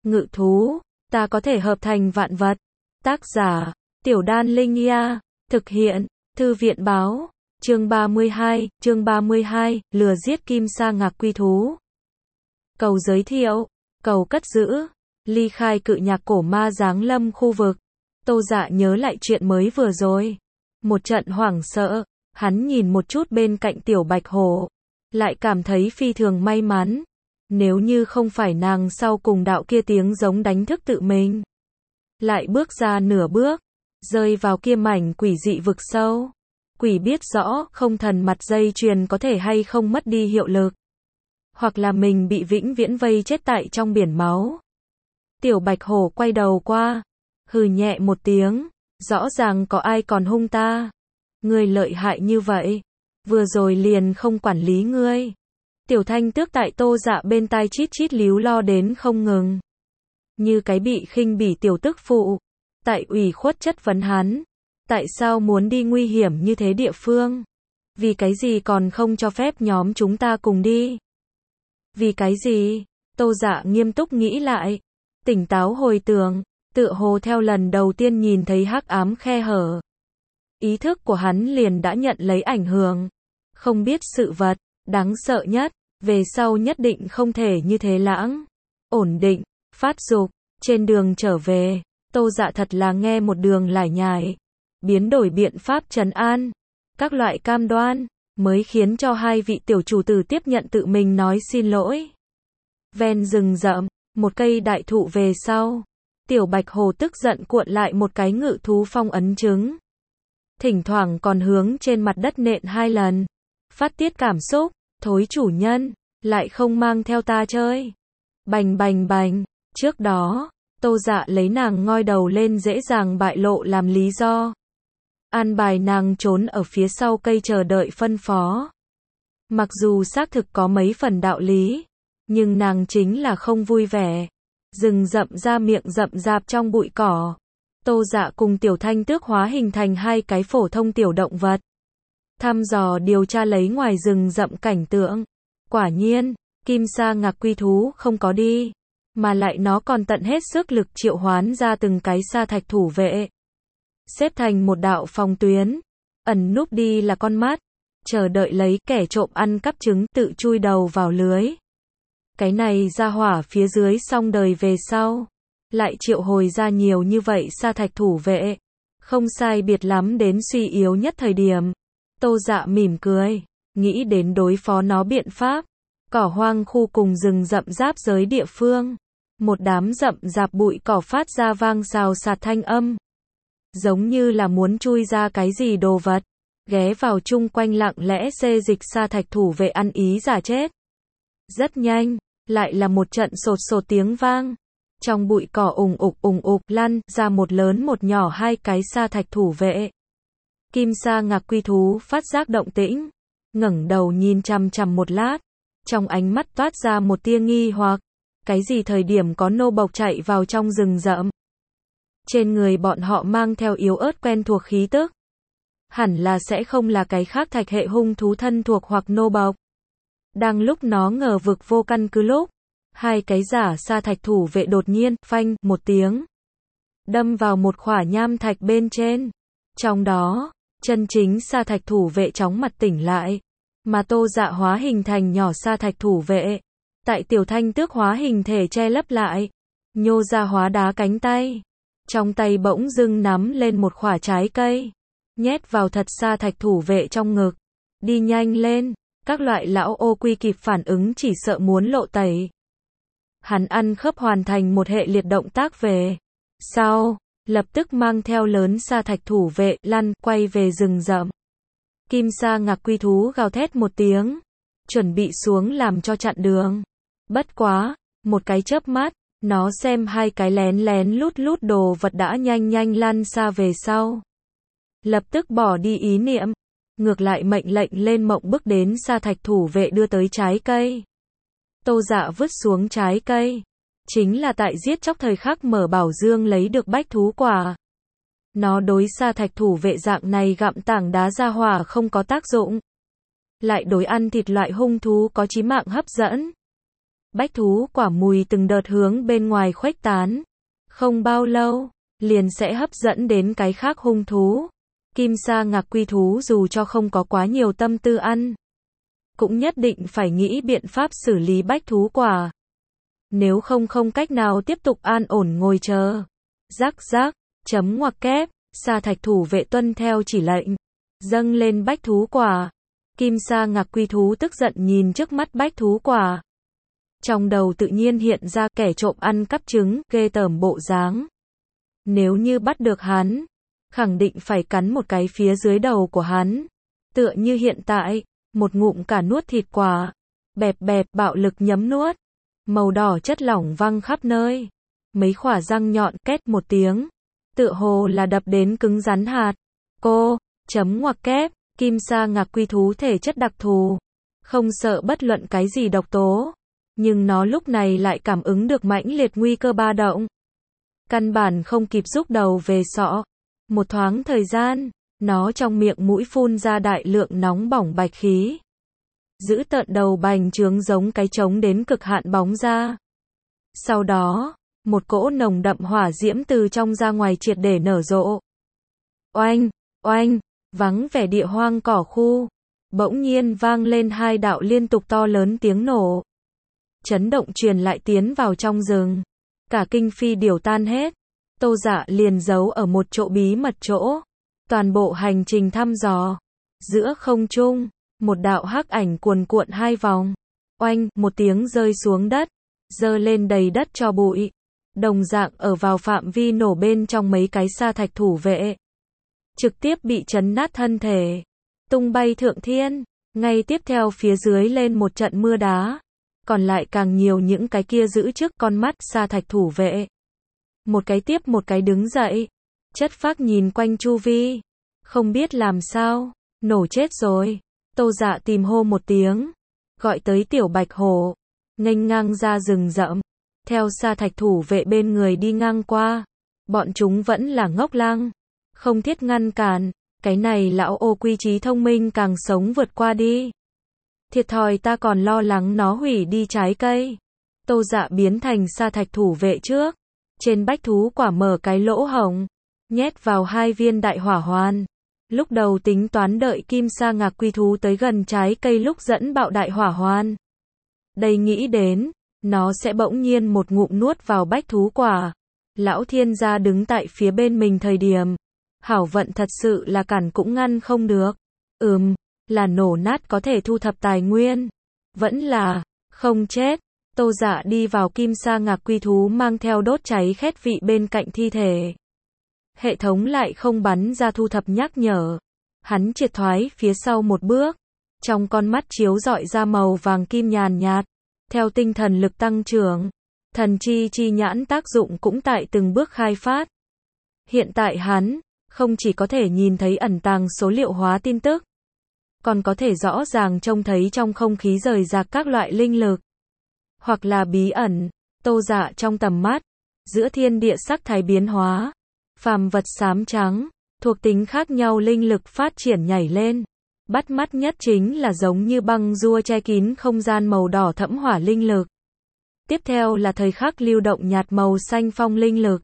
Ngự thú, ta có thể hợp thành vạn vật. Tác giả, Tiểu Đan Linh Nha. Thực hiện, Thư viện báo. Chương 32, lừa giết Kim Sa Ngạc Quy Thú. Cầu giới thiệu, cầu cất giữ, ly khai cự nhạc cổ ma giáng lâm khu vực. Tô Dạ nhớ lại chuyện mới vừa rồi. Một trận hoảng sợ, hắn nhìn một chút bên cạnh Tiểu Bạch Hổ. Lại cảm thấy phi thường may mắn. Nếu như không phải nàng sau cùng đạo kia tiếng giống đánh thức tự mình. Lại bước ra nửa bước, rơi vào kia mảnh quỷ dị vực sâu. Quỷ biết rõ không thần mặt dây chuyền có thể hay không mất đi hiệu lực. Hoặc là mình bị vĩnh viễn vây chết tại trong biển máu. Tiểu Bạch Hổ quay đầu qua, hừ nhẹ một tiếng, rõ ràng có ai còn hung ta. Ngươi lợi hại như vậy, vừa rồi liền không quản lý ngươi. Tiểu Thanh Tước tại Tô Dạ bên tai chít chít líu lo đến không ngừng. Như cái bị khinh bỉ tiểu tức phụ, tại ủy khuất chất vấn hắn. Tại sao muốn đi nguy hiểm như thế địa phương? Vì cái gì còn không cho phép nhóm chúng ta cùng đi? Vì cái gì? Tô Dạ nghiêm túc nghĩ lại. Tỉnh táo hồi tưởng, tựa hồ theo lần đầu tiên nhìn thấy hắc ám khe hở. Ý thức của hắn liền đã nhận lấy ảnh hưởng. Không biết sự vật, đáng sợ nhất, về sau nhất định không thể như thế lãng. Ổn định, phát dục, trên đường trở về, Tô Dạ thật là nghe một đường lải nhải. Biến đổi biện pháp trấn an, các loại cam đoan, mới khiến cho hai vị tiểu chủ tử tiếp nhận tự mình nói xin lỗi. Ven rừng rậm, một cây đại thụ về sau, Tiểu Bạch Hổ tức giận cuộn lại một cái ngự thú phong ấn trứng. Thỉnh thoảng còn hướng trên mặt đất nện 2 lần. Phát tiết cảm xúc, thối chủ nhân, lại không mang theo ta chơi. Bành bành bành, trước đó, Tô Dạ lấy nàng ngoi đầu lên dễ dàng bại lộ làm lý do. An bài nàng trốn ở phía sau cây chờ đợi phân phó. Mặc dù xác thực có mấy phần đạo lý, nhưng nàng chính là không vui vẻ. Rừng rậm ra miệng rậm rạp trong bụi cỏ. Tô Dạ cùng Tiểu Thanh Tước hóa hình thành hai cái phổ thông tiểu động vật. Thăm dò điều tra lấy ngoài rừng rậm cảnh tượng. Quả nhiên, Kim Sa Ngạc Quy Thú không có đi, mà lại nó còn tận hết sức lực triệu hoán ra từng cái sa thạch thủ vệ. Xếp thành một đạo phòng tuyến, ẩn núp đi là con mắt, chờ đợi lấy kẻ trộm ăn cắp trứng tự chui đầu vào lưới. Cái này ra hỏa phía dưới xong đời về sau, lại triệu hồi ra nhiều như vậy sa thạch thủ vệ, không sai biệt lắm đến suy yếu nhất thời điểm. Tô Dạ mỉm cười, nghĩ đến đối phó nó biện pháp. Cỏ hoang khu cùng rừng rậm giáp giới địa phương, một đám rậm rạp bụi cỏ phát ra vang xào xạc thanh âm. Giống như là muốn chui ra cái gì đồ vật, ghé vào chung quanh lặng lẽ xê dịch sa thạch thủ vệ ăn ý giả chết. Rất nhanh, lại là một trận sột sột tiếng vang. Trong bụi cỏ ùng ục lăn ra một lớn một nhỏ hai cái sa thạch thủ vệ. Kim Sa Ngạc Quy Thú phát giác động tĩnh, ngẩng đầu nhìn chằm chằm một lát, trong ánh mắt toát ra một tia nghi hoặc. Cái gì thời điểm có nô bộc chạy vào trong rừng rậm? Trên người bọn họ mang theo yếu ớt quen thuộc khí tức. Hẳn là sẽ không là cái khác thạch hệ hung thú thân thuộc hoặc nô bộc. Đang lúc nó ngờ vực vô căn cứ lúc, hai cái giả sa thạch thủ vệ đột nhiên, phanh, một tiếng. Đâm vào một khỏa nham thạch bên trên. Trong đó, chân chính sa thạch thủ vệ chóng mặt tỉnh lại. Mà Tô Dạ hóa hình thành nhỏ sa thạch thủ vệ. Tại Tiểu Thanh Tước hóa hình thể che lấp lại. Nhô ra hóa đá cánh tay. Trong tay bỗng dưng nắm lên một khỏa trái cây. Nhét vào thật sa thạch thủ vệ trong ngực. Đi nhanh lên, các loại lão ô quy kịp phản ứng chỉ sợ muốn lộ tẩy. Hắn ăn khớp hoàn thành một hệ liệt động tác về. Sau, lập tức mang theo lớn sa thạch thủ vệ, lăn, quay về rừng rậm. Kim Sa Ngạc Quy Thú gào thét một tiếng, chuẩn bị xuống làm cho chặn đường. Bất quá, một cái chớp mắt, nó xem hai cái lén lén lút lút đồ vật đã nhanh nhanh lăn xa về sau. Lập tức bỏ đi ý niệm, ngược lại mệnh lệnh lên mộng bước đến sa thạch thủ vệ đưa tới trái cây. Tô Dạ vứt xuống trái cây, chính là tại giết chóc thời khắc mở bảo dương lấy được bách thú quả. Nó đối sa thạch thủ vệ dạng này gặm tảng đá ra hỏa không có tác dụng. Lại đối ăn thịt loại hung thú có chí mạng hấp dẫn. Bách thú quả mùi từng đợt hướng bên ngoài khuếch tán. Không bao lâu, liền sẽ hấp dẫn đến cái khác hung thú. Kim sa ngạc quy thú dù cho không có quá nhiều tâm tư ăn, cũng nhất định phải nghĩ biện pháp xử lý bách thú quả. Nếu không cách nào tiếp tục an ổn ngồi chờ. Rắc rắc, chấm ngoặc kép, sa thạch thủ vệ tuân theo chỉ lệnh, dâng lên bách thú quả. Kim sa ngạc quy thú tức giận nhìn trước mắt bách thú quả. Trong đầu tự nhiên hiện ra kẻ trộm ăn cắp trứng, ghê tởm bộ dáng. Nếu như bắt được hắn, khẳng định phải cắn một cái phía dưới đầu của hắn. Tựa như hiện tại, một ngụm cả nuốt thịt quả. Bẹp bẹp bạo lực nhấm nuốt. Màu đỏ chất lỏng văng khắp nơi. Mấy khỏa răng nhọn két một tiếng. Tựa hồ là đập đến cứng rắn hạt. Cô, chấm ngoặc kép, kim sa ngạc quy thú thể chất đặc thù. Không sợ bất luận cái gì độc tố. Nhưng nó lúc này lại cảm ứng được mãnh liệt nguy cơ ba động. Căn bản không kịp rúc đầu về sọ. Một thoáng thời gian, nó trong miệng mũi phun ra đại lượng nóng bỏng bạch khí. Giữ tợn đầu bành trướng giống cái trống đến cực hạn bóng ra. Sau đó, một cỗ nồng đậm hỏa diễm từ trong ra ngoài triệt để nở rộ. Oanh, oanh, vắng vẻ địa hoang cỏ khu. Bỗng nhiên vang lên hai đạo liên tục to lớn tiếng nổ. Chấn động truyền lại tiến vào trong rừng. Cả kinh phi điểu tan hết. Tô Dạ liền giấu ở một chỗ bí mật chỗ. Toàn bộ hành trình thăm dò. Giữa không trung, một đạo hắc ảnh cuồn cuộn hai vòng. Oanh, một tiếng rơi xuống đất. Dơ lên đầy đất cho bụi. Đồng dạng ở vào phạm vi nổ bên trong mấy cái sa thạch thủ vệ. Trực tiếp bị chấn nát thân thể. Tung bay thượng thiên. Ngay tiếp theo phía dưới lên một trận mưa đá. Còn lại càng nhiều những cái kia giữ trước con mắt sa thạch thủ vệ. Một cái tiếp một cái đứng dậy. Chất phác nhìn quanh chu vi. Không biết làm sao. Nổ chết rồi. Tô Dạ tìm hô một tiếng. Gọi tới tiểu bạch hổ. Nghênh ngang ra rừng rậm. Theo sa thạch thủ vệ bên người đi ngang qua. Bọn chúng vẫn là ngốc lăng. Không thiết ngăn cản. Cái này lão ô quy trí thông minh càng sống vượt qua đi. Thiệt thòi ta còn lo lắng nó hủy đi trái cây. Tô Dạ biến thành sa thạch thủ vệ trước. Trên bách thú quả mở cái lỗ hổng. Nhét vào 2 viên đại hỏa hoàn. Lúc đầu tính toán đợi kim sa ngạc quy thú tới gần trái cây lúc dẫn bạo đại hỏa hoàn. Đây nghĩ đến, nó sẽ bỗng nhiên một ngụm nuốt vào bách thú quả. Lão thiên gia đứng tại phía bên mình thời điểm. Hảo vận thật sự là cản cũng ngăn không được. Là nổ nát có thể thu thập tài nguyên. Vẫn là, không chết. Tô Dạ đi vào kim sa ngạc quy thú mang theo đốt cháy khét vị bên cạnh thi thể. Hệ thống lại không bắn ra thu thập nhắc nhở. Hắn triệt thoái phía sau một bước. Trong con mắt chiếu rọi ra màu vàng kim nhàn nhạt. Theo tinh thần lực tăng trưởng. Thần chi nhãn tác dụng cũng tại từng bước khai phát. Hiện tại hắn, không chỉ có thể nhìn thấy ẩn tàng số liệu hóa tin tức. Còn có thể rõ ràng trông thấy trong không khí rời rạc các loại linh lực. Hoặc là bí ẩn. Tô Dạ trong tầm mắt. Giữa thiên địa sắc thái biến hóa. Phàm vật xám trắng. Thuộc tính khác nhau linh lực phát triển nhảy lên. Bắt mắt nhất chính là giống như băng rua che kín không gian màu đỏ thẫm hỏa linh lực. Tiếp theo là thời khắc lưu động nhạt màu xanh phong linh lực.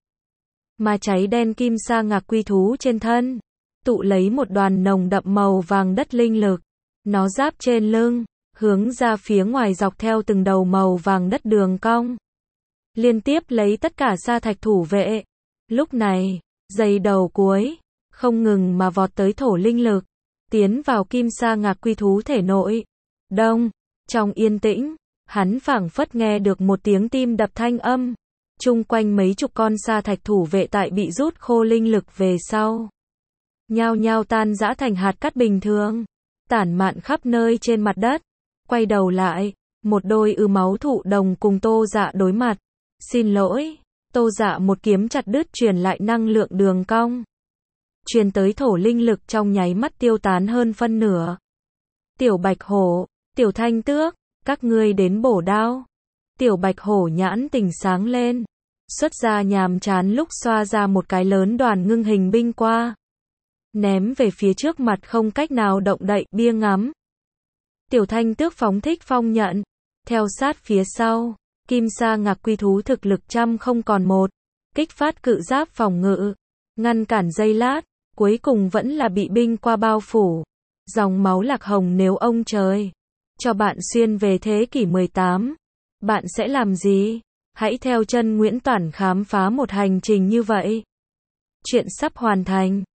Mà cháy đen kim sa ngạc quy thú trên thân. Tụ lấy một đoàn nồng đậm màu vàng đất linh lực. Nó giáp trên lưng. Hướng ra phía ngoài dọc theo từng đầu màu vàng đất đường cong. Liên tiếp lấy tất cả sa thạch thủ vệ. Lúc này, dây đầu cuối. Không ngừng mà vọt tới thổ linh lực. Tiến vào kim sa ngạc quy thú thể nội. Đông. Trong yên tĩnh. Hắn phảng phất nghe được một tiếng tim đập thanh âm. Chung quanh mấy chục con sa thạch thủ vệ tại bị rút khô linh lực về sau. Nhao nhao tan rã thành hạt cát bình thường. Tản mạn khắp nơi trên mặt đất. Quay đầu lại. Một đôi máu thụ đồng cùng Tô Dạ đối mặt. Xin lỗi. Tô Dạ một kiếm chặt đứt truyền lại năng lượng đường cong. Truyền tới thổ linh lực trong nháy mắt tiêu tán hơn phân nửa. Tiểu bạch hổ. Tiểu thanh tước. Các ngươi đến bổ đao. Tiểu bạch hổ nhãn tỉnh sáng lên. Xuất ra nhàm chán lúc xoa ra một cái lớn đoàn ngưng hình binh qua. Ném về phía trước mặt không cách nào động đậy bia ngắm. Tiểu thanh tước phóng thích phong nhận. Theo sát phía sau. Kim sa ngạc quy thú thực lực trăm không còn một, kích phát cự giáp phòng ngự, ngăn cản giây lát, cuối cùng vẫn là bị binh qua bao phủ. Dòng máu Lạc Hồng nếu ông trời cho bạn xuyên về thế kỷ 18, bạn sẽ làm gì? Hãy theo chân Nguyễn Toản khám phá một hành trình như vậy. Chuyện sắp hoàn thành.